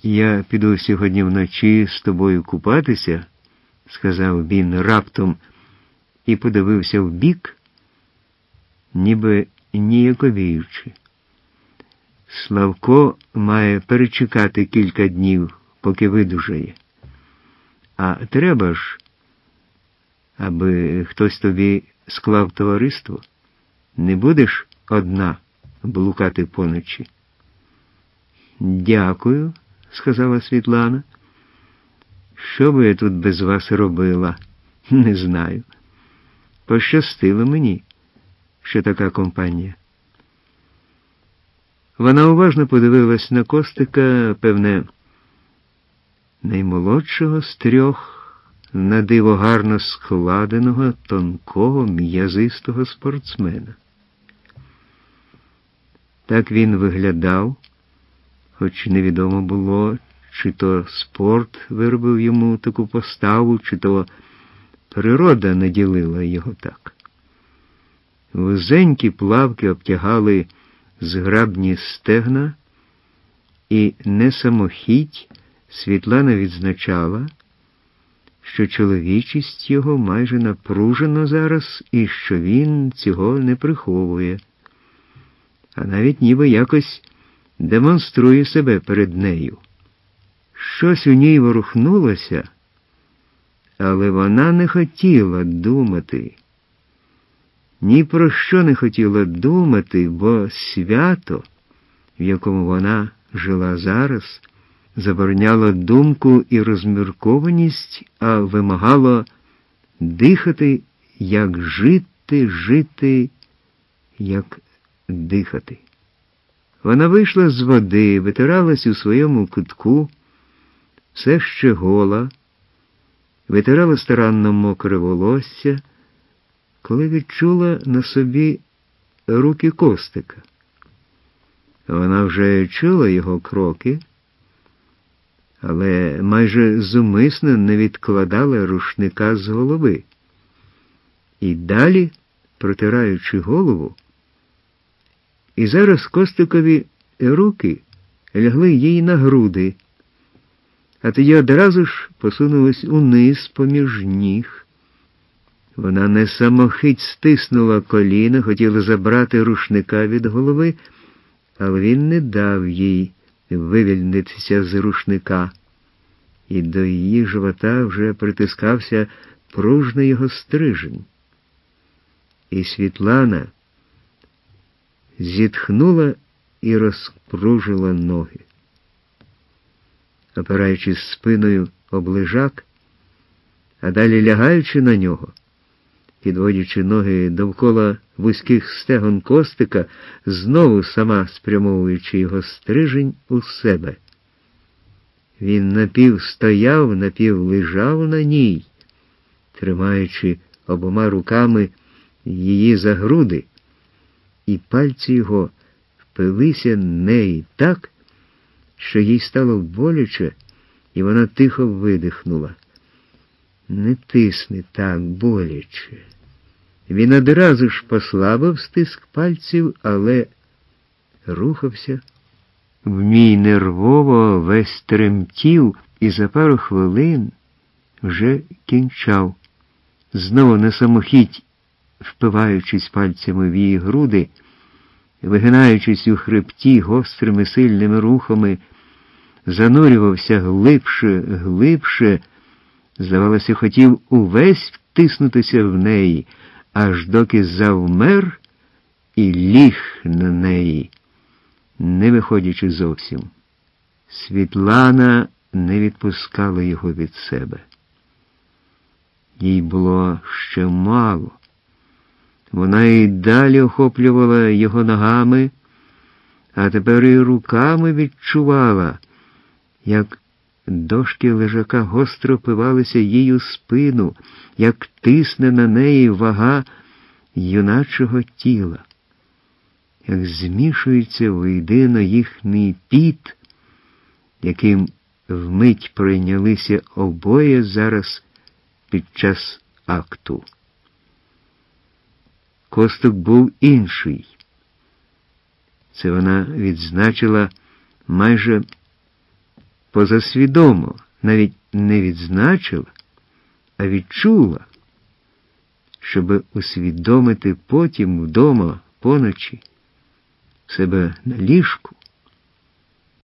Я піду сьогодні вночі з тобою купатися, сказав він раптом і подивився вбік, ніби ніяковіючи. Славко має перечекати кілька днів, поки видужає. А треба ж, аби хтось тобі склав товариство. Не будеш одна блукати поночі. Дякую, сказала Світлана. Що би я тут без вас робила? Не знаю. Пощастило мені, що така компанія. Вона уважно подивилась на Костика, певне, наймолодшого з трьох, на диво гарно складеного, тонкого, м'язистого спортсмена. Так він виглядав, хоч невідомо було, чи то спорт виробив йому таку поставу, чи то природа наділила його так. Вузенькі плавки обтягали зграбні стегна, і не самохідь Світлана відзначала, що чоловічість його майже напружена зараз і що він цього не приховує, а навіть ніби якось демонструє себе перед нею. Щось у ній ворухнулося, але вона не хотіла думати. Ні про що не хотіла думати, бо свято, в якому вона жила зараз, забороняло думку і розміркованість, а вимагало дихати, як жити, жити, як дихати. Вона вийшла з води, витиралась у своєму кутку, все ще гола, витирала старанно мокре волосся, коли відчула на собі руки Костика. Вона вже чула його кроки, але майже зумисно не відкладала рушника з голови. І далі, протираючи голову, і зараз Костикові руки лягли їй на груди, а тоді одразу ж посунулись униз поміж ніг. Вона не самохить стиснула коліна, хотіла забрати рушника від голови, але він не дав їй вивільнитися з рушника, і до її живота вже притискався пружний його стрижень. І Світлана зітхнула і розпружила ноги. Опираючись спиною об лежак, а далі лягаючи на нього, підводячи ноги довкола вузьких стегон Костика, знову сама спрямовуючи його стрижень у себе. Він напів стояв, напів лежав на ній, тримаючи обома руками її за груди, і пальці його впилися неї так, що їй стало боляче, і вона тихо видихнула. Не тисни так боляче. Він одразу ж послабив стиск пальців, але рухався. Вмій нервово весь тремтів і за пару хвилин вже кінчав. Знову на самохідь, впиваючись пальцями в її груди, вигинаючись у хребті гострими сильними рухами, занурювався глибше, глибше, здавалося, хотів увесь втиснутися в неї, аж доки завмер і ліг на неї, не виходячи зовсім. Світлана не відпускала його від себе. Їй було ще мало. Вона і далі охоплювала його ногами, а тепер і руками відчувала, як дошки лежака гостро впивалися їй у спину, як тисне на неї вага юначого тіла, як змішується воєдино їхній піт, яким вмить прийнялися обоє зараз під час акту. Костик був інший. Це вона відзначила майже позасвідомо, навіть не відзначила, а відчула, щоби усвідомити потім вдома поночі в себе на ліжку,